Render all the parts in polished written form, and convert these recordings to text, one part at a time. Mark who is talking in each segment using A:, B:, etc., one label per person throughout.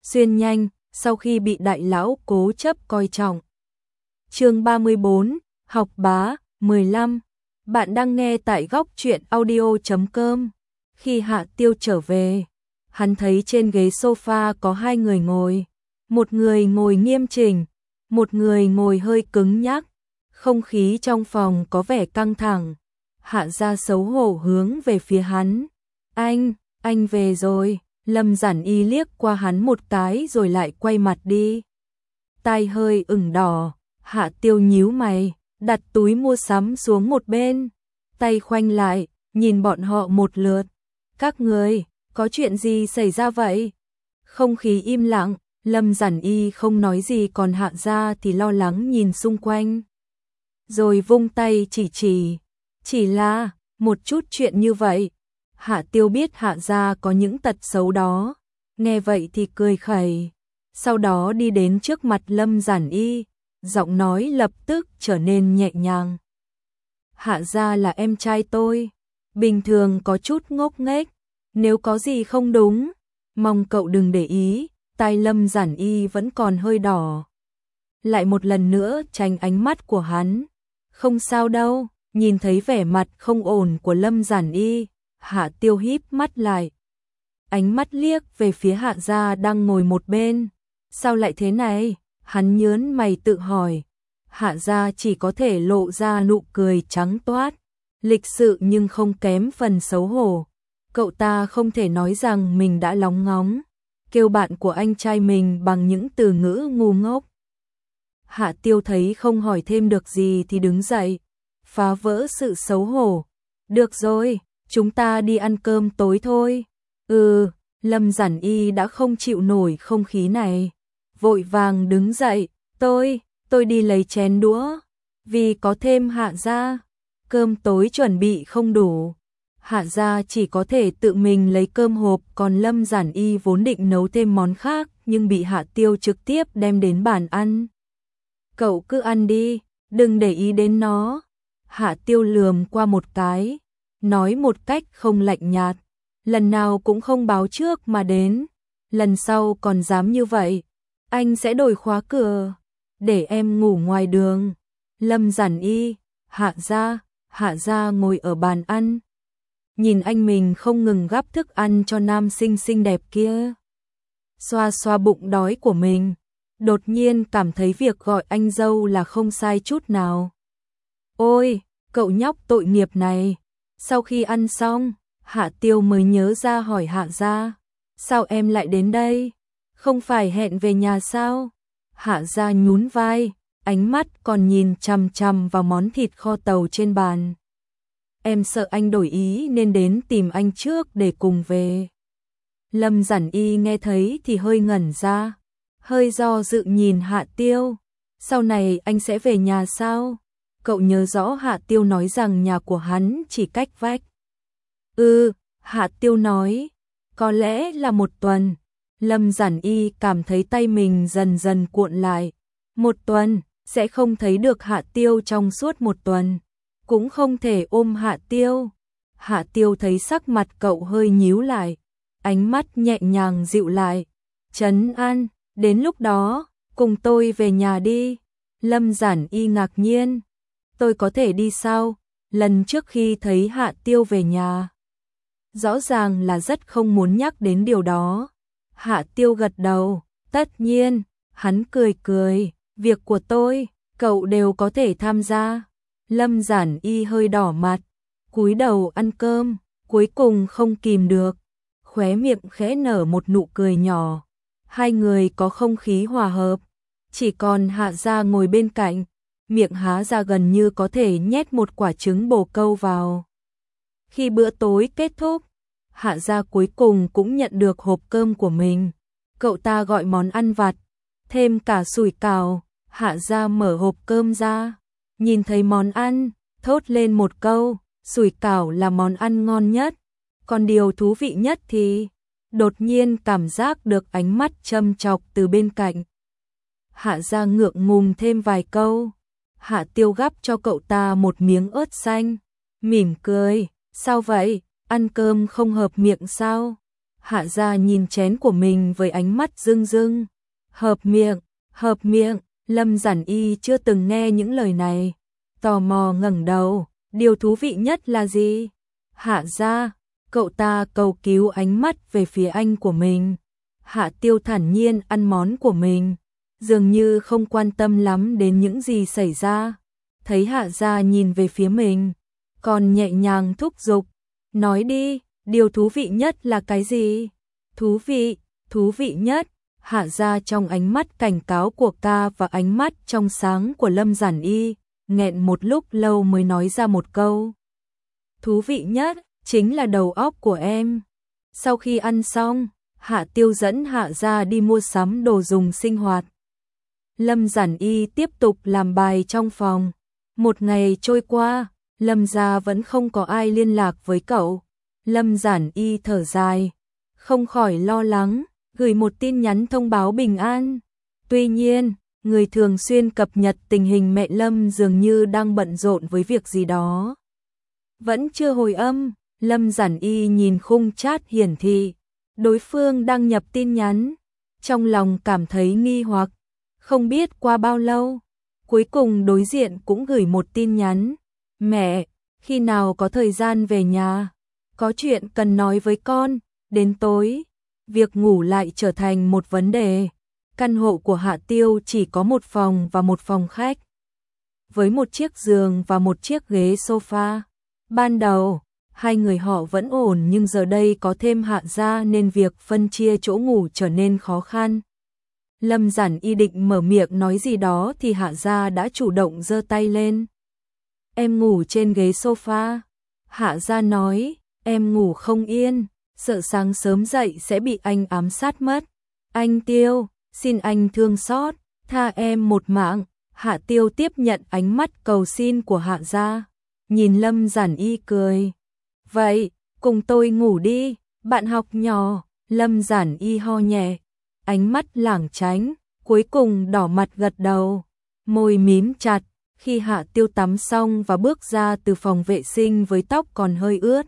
A: xuyên nhanh, sau khi bị đại lão cố chấp coi trọng. Chương 34, học bá, 15. Bạn đang nghe tại góc truyện audio.com. Khi Hạ Tiêu trở về, hắn thấy trên ghế sofa có hai người ngồi. Một người ngồi nghiêm chỉnh, một người ngồi hơi cứng nhắc. Không khí trong phòng có vẻ căng thẳng. Hạ Gia xấu hổ hướng về phía hắn. Anh về rồi. Lâm Giản Y liếc qua hắn một cái rồi lại quay mặt đi. Tai hơi ửng đỏ, Hạ Tiêu nhíu mày, đặt túi mua sắm xuống một bên. Tay khoanh lại, nhìn bọn họ một lượt. Các người, có chuyện gì xảy ra vậy? Không khí im lặng, Lâm Giản Y không nói gì còn Hạ Gia thì lo lắng nhìn xung quanh. Rồi vung tay chỉ là một chút chuyện như vậy. Hạ Tiêu biết Hạ Gia có những tật xấu đó, nghe vậy thì cười khẩy, sau đó đi đến trước mặt Lâm Giản Y, giọng nói lập tức trở nên nhẹ nhàng. Hạ Gia là em trai tôi, bình thường có chút ngốc nghếch, nếu có gì không đúng, mong cậu đừng để ý. Tai Lâm Giản Y vẫn còn hơi đỏ. Lại một lần nữa tránh ánh mắt của hắn. Không sao đâu, nhìn thấy vẻ mặt không ổn của Lâm Giản Y, Hạ Tiêu híp mắt lại. Ánh mắt liếc về phía Hạ Gia đang ngồi một bên. Sao lại thế này? Hắn nhớn mày tự hỏi. Hạ Gia chỉ có thể lộ ra nụ cười trắng toát, lịch sự nhưng không kém phần xấu hổ. Cậu ta không thể nói rằng mình đã lóng ngóng, kêu bạn của anh trai mình bằng những từ ngữ ngu ngốc. Hạ Tiêu thấy không hỏi thêm được gì thì đứng dậy, phá vỡ sự xấu hổ. Được rồi, chúng ta đi ăn cơm tối thôi. Lâm Giản Y đã không chịu nổi không khí này, vội vàng đứng dậy. Tôi đi lấy chén đũa, vì có thêm Hạ Gia, cơm tối chuẩn bị không đủ. Hạ Gia chỉ có thể tự mình lấy cơm hộp, còn Lâm Giản Y vốn định nấu thêm món khác nhưng bị Hạ Tiêu trực tiếp đem đến bàn ăn. Cậu cứ ăn đi, đừng để ý đến nó. Hạ Tiêu lườm qua một cái, nói một cách không lạnh nhạt. Lần nào cũng không báo trước mà đến, lần sau còn dám như vậy, anh sẽ đổi khóa cửa, để em ngủ ngoài đường. Lâm Giản Y, Hạ Gia ngồi ở bàn ăn, nhìn anh mình không ngừng gắp thức ăn cho nam sinh xinh đẹp kia. Xoa xoa bụng đói của mình, đột nhiên cảm thấy việc gọi anh dâu là không sai chút nào. Ôi, cậu nhóc tội nghiệp này. Sau khi ăn xong, Hạ Tiêu mới nhớ ra hỏi Hạ Gia, sao em lại đến đây? Không phải hẹn về nhà sao? Hạ Gia nhún vai, ánh mắt còn nhìn chằm chằm vào món thịt kho tàu trên bàn. Em sợ anh đổi ý nên đến tìm anh trước để cùng về. Lâm Giản Y nghe thấy thì hơi ngẩn ra, hơi do dự nhìn Hạ Tiêu. Sau này anh sẽ về nhà sao? Cậu nhớ rõ Hạ Tiêu nói rằng nhà của hắn chỉ cách vách. Hạ Tiêu nói, có lẽ là một tuần. Lâm Giản Y cảm thấy tay mình dần dần cuộn lại. Một tuần, sẽ không thấy được Hạ Tiêu trong suốt một tuần. Cũng không thể ôm Hạ Tiêu. Hạ Tiêu thấy sắc mặt cậu hơi nhíu lại, ánh mắt nhẹ nhàng dịu lại. Trấn an, đến lúc đó, cùng tôi về nhà đi. Lâm Giản Y ngạc nhiên. Tôi có thể đi sao? Lần trước khi thấy Hạ Tiêu về nhà, rõ ràng là rất không muốn nhắc đến điều đó. Hạ Tiêu gật đầu, tất nhiên. Hắn cười cười, việc của tôi, cậu đều có thể tham gia. Lâm Giản Y hơi đỏ mặt, cúi đầu ăn cơm, cuối cùng không kìm được, khóe miệng khẽ nở một nụ cười nhỏ. Hai người có không khí hòa hợp, chỉ còn Hạ Gia ngồi bên cạnh, miệng há ra gần như có thể nhét một quả trứng bồ câu vào. Khi bữa tối kết thúc, Hạ Gia cuối cùng cũng nhận được hộp cơm của mình. Cậu ta gọi món ăn vặt, thêm cả sủi cảo. Hạ Gia mở hộp cơm ra, nhìn thấy món ăn, thốt lên một câu, sủi cảo là món ăn ngon nhất. Còn điều thú vị nhất thì, đột nhiên cảm giác được ánh mắt châm chọc từ bên cạnh. Hạ Gia ngượng ngùng thêm vài câu. Hạ Tiêu gắp cho cậu ta một miếng ớt xanh, mỉm cười, sao vậy, ăn cơm không hợp miệng sao? Hạ Gia nhìn chén của mình với ánh mắt rưng rưng. Hợp miệng, Lâm Giản Y chưa từng nghe những lời này. Tò mò ngẩng đầu, điều thú vị nhất là gì? Hạ Gia, cậu ta cầu cứu ánh mắt về phía anh của mình. Hạ Tiêu thản nhiên ăn món của mình, dường như không quan tâm lắm đến những gì xảy ra. Thấy Hạ Gia nhìn về phía mình, còn nhẹ nhàng thúc giục, nói đi, điều thú vị nhất là cái gì? Thú vị nhất. Hạ Gia trong ánh mắt cảnh cáo của ca và ánh mắt trong sáng của Lâm Giản Y, nghẹn một lúc lâu mới nói ra một câu. Thú vị nhất chính là đầu óc của em. Sau khi ăn xong, Hạ Tiêu dẫn Hạ Gia đi mua sắm đồ dùng sinh hoạt. Lâm Giản Y tiếp tục làm bài trong phòng. Một ngày trôi qua, Lâm gia vẫn không có ai liên lạc với cậu. Lâm Giản Y thở dài, không khỏi lo lắng, gửi một tin nhắn thông báo bình an. Tuy nhiên, người thường xuyên cập nhật tình hình mẹ Lâm dường như đang bận rộn với việc gì đó. Vẫn chưa hồi âm, Lâm Giản Y nhìn khung chat hiển thị, đối phương đăng nhập tin nhắn. Trong lòng cảm thấy nghi hoặc, không biết qua bao lâu, cuối cùng đối diện cũng gửi một tin nhắn. Mẹ, khi nào có thời gian về nhà? Có chuyện cần nói với con. Đến tối, việc ngủ lại trở thành một vấn đề. Căn hộ của Hạ Tiêu chỉ có một phòng và một phòng khách, với một chiếc giường và một chiếc ghế sofa. Ban đầu, hai người họ vẫn ổn nhưng giờ đây có thêm Hạ Gia nên việc phân chia chỗ ngủ trở nên khó khăn. Lâm Giản Y định mở miệng nói gì đó thì Hạ Gia đã chủ động giơ tay lên. Em ngủ trên ghế sofa. Hạ Gia nói, em ngủ không yên, sợ sáng sớm dậy sẽ bị anh ám sát mất. Anh Tiêu, xin anh thương xót, tha em một mạng. Hạ Tiêu tiếp nhận ánh mắt cầu xin của Hạ Gia, nhìn Lâm Giản Y cười. Vậy, cùng tôi ngủ đi, bạn học nhỏ. Lâm Giản Y ho nhẹ, ánh mắt lảng tránh, cuối cùng đỏ mặt gật đầu, môi mím chặt. Khi Hạ Tiêu tắm xong và bước ra từ phòng vệ sinh với tóc còn hơi ướt,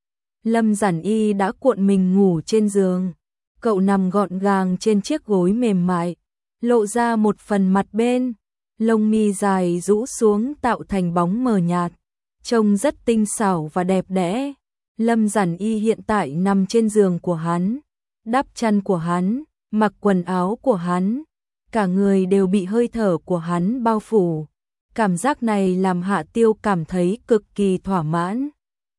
A: Lâm Giản Y đã cuộn mình ngủ trên giường. Cậu nằm gọn gàng trên chiếc gối mềm mại, lộ ra một phần mặt bên, lông mi dài rũ xuống tạo thành bóng mờ nhạt, trông rất tinh xảo và đẹp đẽ. Lâm Giản Y hiện tại nằm trên giường của hắn, đắp chăn của hắn, mặc quần áo của hắn, cả người đều bị hơi thở của hắn bao phủ. Cảm giác này làm Hạ Tiêu cảm thấy cực kỳ thỏa mãn.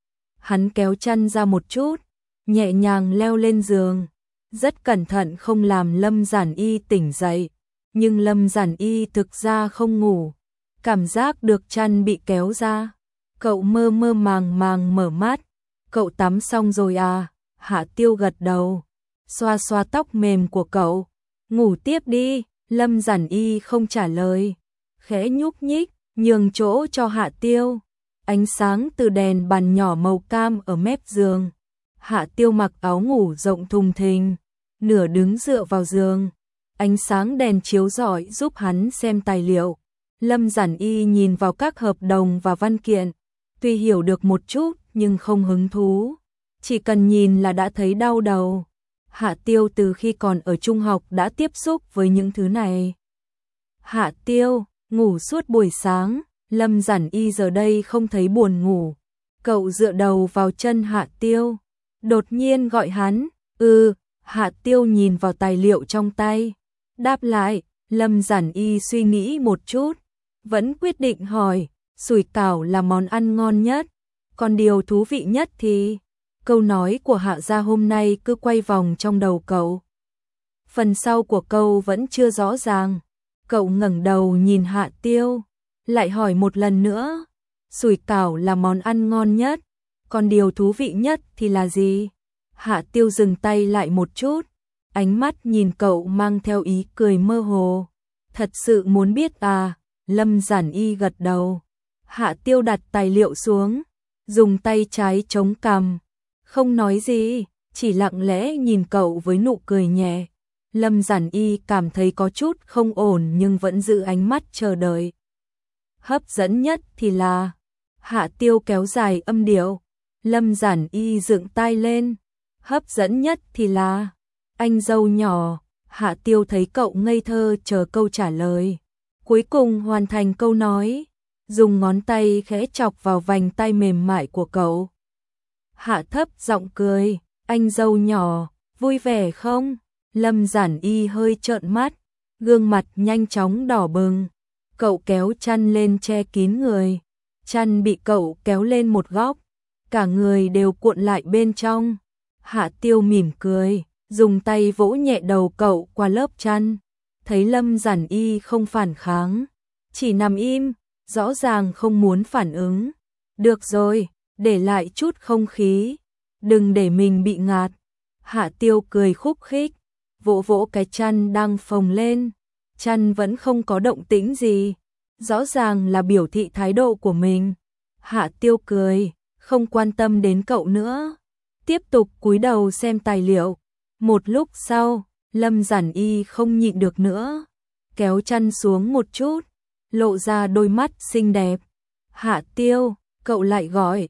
A: Hắn kéo chăn ra một chút, nhẹ nhàng leo lên giường, rất cẩn thận không làm Lâm Giản Y tỉnh dậy. Nhưng Lâm Giản Y thực ra không ngủ, cảm giác được chăn bị kéo ra. Cậu mơ mơ màng màng mở mắt. Cậu tắm xong rồi à? Hạ Tiêu gật đầu, xoa xoa tóc mềm của cậu. Ngủ tiếp đi. Lâm Giản Y không trả lời, khẽ nhúc nhích, nhường chỗ cho Hạ Tiêu. Ánh sáng từ đèn bàn nhỏ màu cam ở mép giường. Hạ Tiêu mặc áo ngủ rộng thùng thình, nửa đứng dựa vào giường. Ánh sáng đèn chiếu rọi giúp hắn xem tài liệu. Lâm Giản Y nhìn vào các hợp đồng và văn kiện, tuy hiểu được một chút nhưng không hứng thú. Chỉ cần nhìn là đã thấy đau đầu. Hạ Tiêu từ khi còn ở trung học đã tiếp xúc với những thứ này. Hạ Tiêu ngủ suốt buổi sáng, Lâm Giản Y giờ đây không thấy buồn ngủ. Cậu dựa đầu vào chân Hạ Tiêu, đột nhiên gọi hắn. Hạ Tiêu nhìn vào tài liệu trong tay, đáp lại. Lâm Giản Y suy nghĩ một chút, vẫn quyết định hỏi, sủi cảo là món ăn ngon nhất, còn điều thú vị nhất thì... Câu nói của Hạ Gia hôm nay cứ quay vòng trong đầu cậu. Phần sau của câu vẫn chưa rõ ràng. Cậu ngẩng đầu nhìn Hạ Tiêu, lại hỏi một lần nữa, sủi cảo là món ăn ngon nhất, còn điều thú vị nhất thì là gì? Hạ Tiêu dừng tay lại một chút, ánh mắt nhìn cậu mang theo ý cười mơ hồ. Thật sự muốn biết à? Lâm Giản Y gật đầu. Hạ Tiêu đặt tài liệu xuống, dùng tay trái chống cằm, không nói gì, chỉ lặng lẽ nhìn cậu với nụ cười nhẹ. Lâm Giản Y cảm thấy có chút không ổn nhưng vẫn giữ ánh mắt chờ đợi. Hấp dẫn nhất thì là... Hạ Tiêu kéo dài âm điệu. Lâm Giản Y dựng tai lên. hấp dẫn nhất thì là anh dâu nhỏ. Hạ Tiêu thấy cậu ngây thơ chờ câu trả lời. Cuối cùng hoàn thành câu nói, dùng ngón tay khẽ chọc vào vành tay mềm mại của cậu. Hạ thấp giọng cười, anh dâu nhỏ, vui vẻ không? Lâm Giản Y hơi trợn mắt, gương mặt nhanh chóng đỏ bừng. Cậu kéo chăn lên che kín người. Chăn bị cậu kéo lên một góc, cả người đều cuộn lại bên trong. Hạ Tiêu mỉm cười, dùng tay vỗ nhẹ đầu cậu qua lớp chăn. Thấy Lâm Giản Y không phản kháng, chỉ nằm im, rõ ràng không muốn phản ứng. Được rồi, để lại chút không khí, đừng để mình bị ngạt. Hạ Tiêu cười khúc khích, vỗ vỗ cái chăn đang phồng lên. Chăn vẫn không có động tĩnh gì, rõ ràng là biểu thị thái độ của mình. Hạ Tiêu cười, không quan tâm đến cậu nữa, tiếp tục cúi đầu xem tài liệu. Một lúc sau, Lâm Giản Y không nhịn được nữa, kéo chăn xuống một chút, lộ ra đôi mắt xinh đẹp. Hạ Tiêu, cậu lại gọi.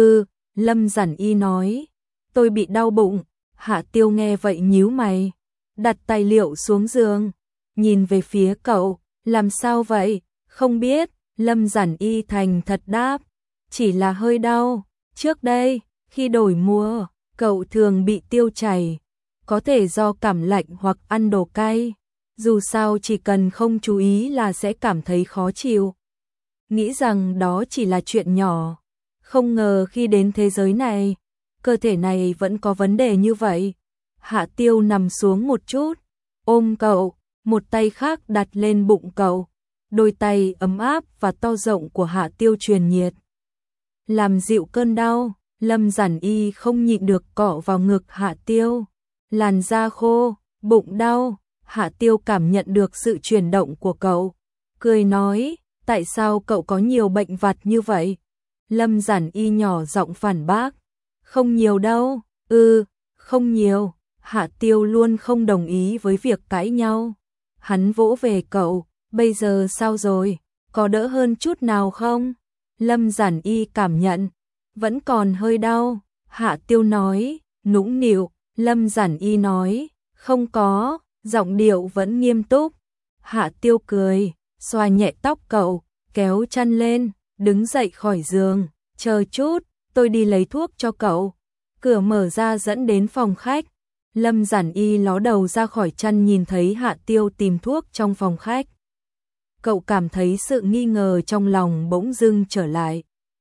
A: Lâm Giản Y nói, tôi bị đau bụng. Hạ Tiêu nghe vậy nhíu mày, đặt tài liệu xuống giường, nhìn về phía cậu, làm sao vậy? Không biết. Lâm Giản Y thành thật đáp, chỉ là hơi đau. Trước đây, khi đổi mùa, cậu thường bị tiêu chảy, có thể do cảm lạnh hoặc ăn đồ cay. Dù sao chỉ cần không chú ý là sẽ cảm thấy khó chịu. Nghĩ rằng đó chỉ là chuyện nhỏ, không ngờ khi đến thế giới này, cơ thể này vẫn có vấn đề như vậy. Hạ Tiêu nằm xuống một chút, ôm cậu, một tay khác đặt lên bụng cậu. Đôi tay ấm áp và to rộng của Hạ Tiêu truyền nhiệt, làm dịu cơn đau. Lâm Giản Y không nhịn được cọ vào ngực Hạ Tiêu. Làn da khô, bụng đau. Hạ Tiêu cảm nhận được sự chuyển động của cậu, cười nói, tại sao cậu có nhiều bệnh vặt như vậy? Lâm Giản Y nhỏ giọng phản bác, không nhiều đâu. Không nhiều. Hạ Tiêu luôn không đồng ý với việc cãi nhau. Hắn vỗ về cậu, bây giờ sao rồi? Có đỡ hơn chút nào không? Lâm Giản Y cảm nhận, vẫn còn hơi đau. Hạ Tiêu nói, nũng nịu. Lâm Giản Y nói, không có, giọng điệu vẫn nghiêm túc. Hạ Tiêu cười, xoa nhẹ tóc cậu, kéo chăn lên, đứng dậy khỏi giường, chờ chút, tôi đi lấy thuốc cho cậu. Cửa mở ra dẫn đến phòng khách. Lâm Giản Y ló đầu ra khỏi chăn nhìn thấy Hạ Tiêu tìm thuốc trong phòng khách. Cậu cảm thấy sự nghi ngờ trong lòng bỗng dưng trở lại.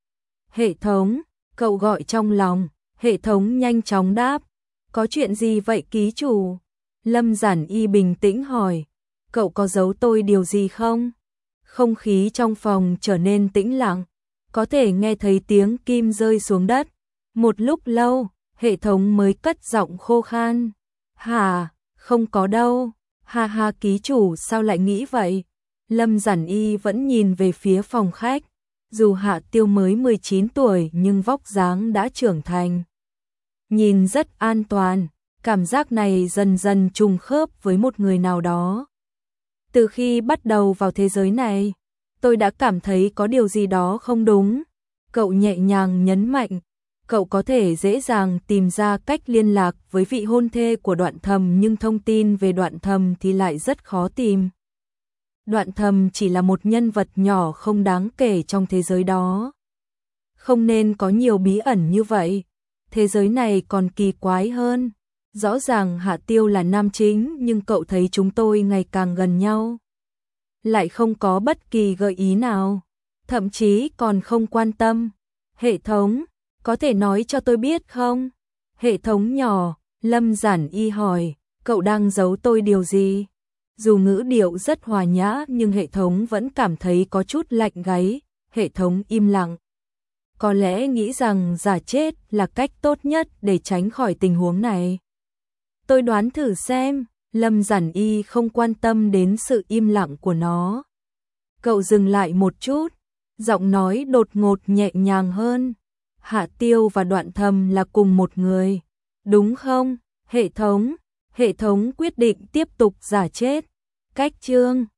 A: Hệ thống, cậu gọi trong lòng, hệ thống nhanh chóng đáp. Có chuyện gì vậy ký chủ? Lâm Giản Y bình tĩnh hỏi, cậu có giấu tôi điều gì không? Không khí trong phòng trở nên tĩnh lặng, có thể nghe thấy tiếng kim rơi xuống đất. Một lúc lâu, hệ thống mới cất giọng khô khan. Hả, không có đâu. Ha ha, ký chủ sao lại nghĩ vậy? Lâm Giản Y vẫn nhìn về phía phòng khách. Dù Hạ Tiêu mới 19 tuổi nhưng vóc dáng đã trưởng thành, nhìn rất an toàn. Cảm giác này dần dần trùng khớp với một người nào đó. Từ khi bắt đầu vào thế giới này, tôi đã cảm thấy có điều gì đó không đúng. Cậu nhẹ nhàng nhấn mạnh, cậu có thể dễ dàng tìm ra cách liên lạc với vị hôn thê của Đoạn Thầm, nhưng thông tin về Đoạn Thầm thì lại rất khó tìm. Đoạn Thầm chỉ là một nhân vật nhỏ không đáng kể trong thế giới đó. Không nên có nhiều bí ẩn như vậy. Thế giới này còn kỳ quái hơn. Rõ ràng Hạ Tiêu là nam chính nhưng cậu thấy chúng tôi ngày càng gần nhau, lại không có bất kỳ gợi ý nào, thậm chí còn không quan tâm. Hệ thống, có thể nói cho tôi biết không? Hệ thống nhỏ, Lâm Giản Y hỏi, cậu đang giấu tôi điều gì? Dù ngữ điệu rất hòa nhã nhưng hệ thống vẫn cảm thấy có chút lạnh gáy. Hệ thống im lặng. Có lẽ nghĩ rằng giả chết là cách tốt nhất để tránh khỏi tình huống này. Tôi đoán thử xem. Lâm Giản Y không quan tâm đến sự im lặng của nó. Cậu dừng lại một chút, giọng nói đột ngột nhẹ nhàng hơn. Hạ Tiêu và Đoạn Thầm là cùng một người, đúng không? Hệ thống quyết định tiếp tục giả chết. Cách chương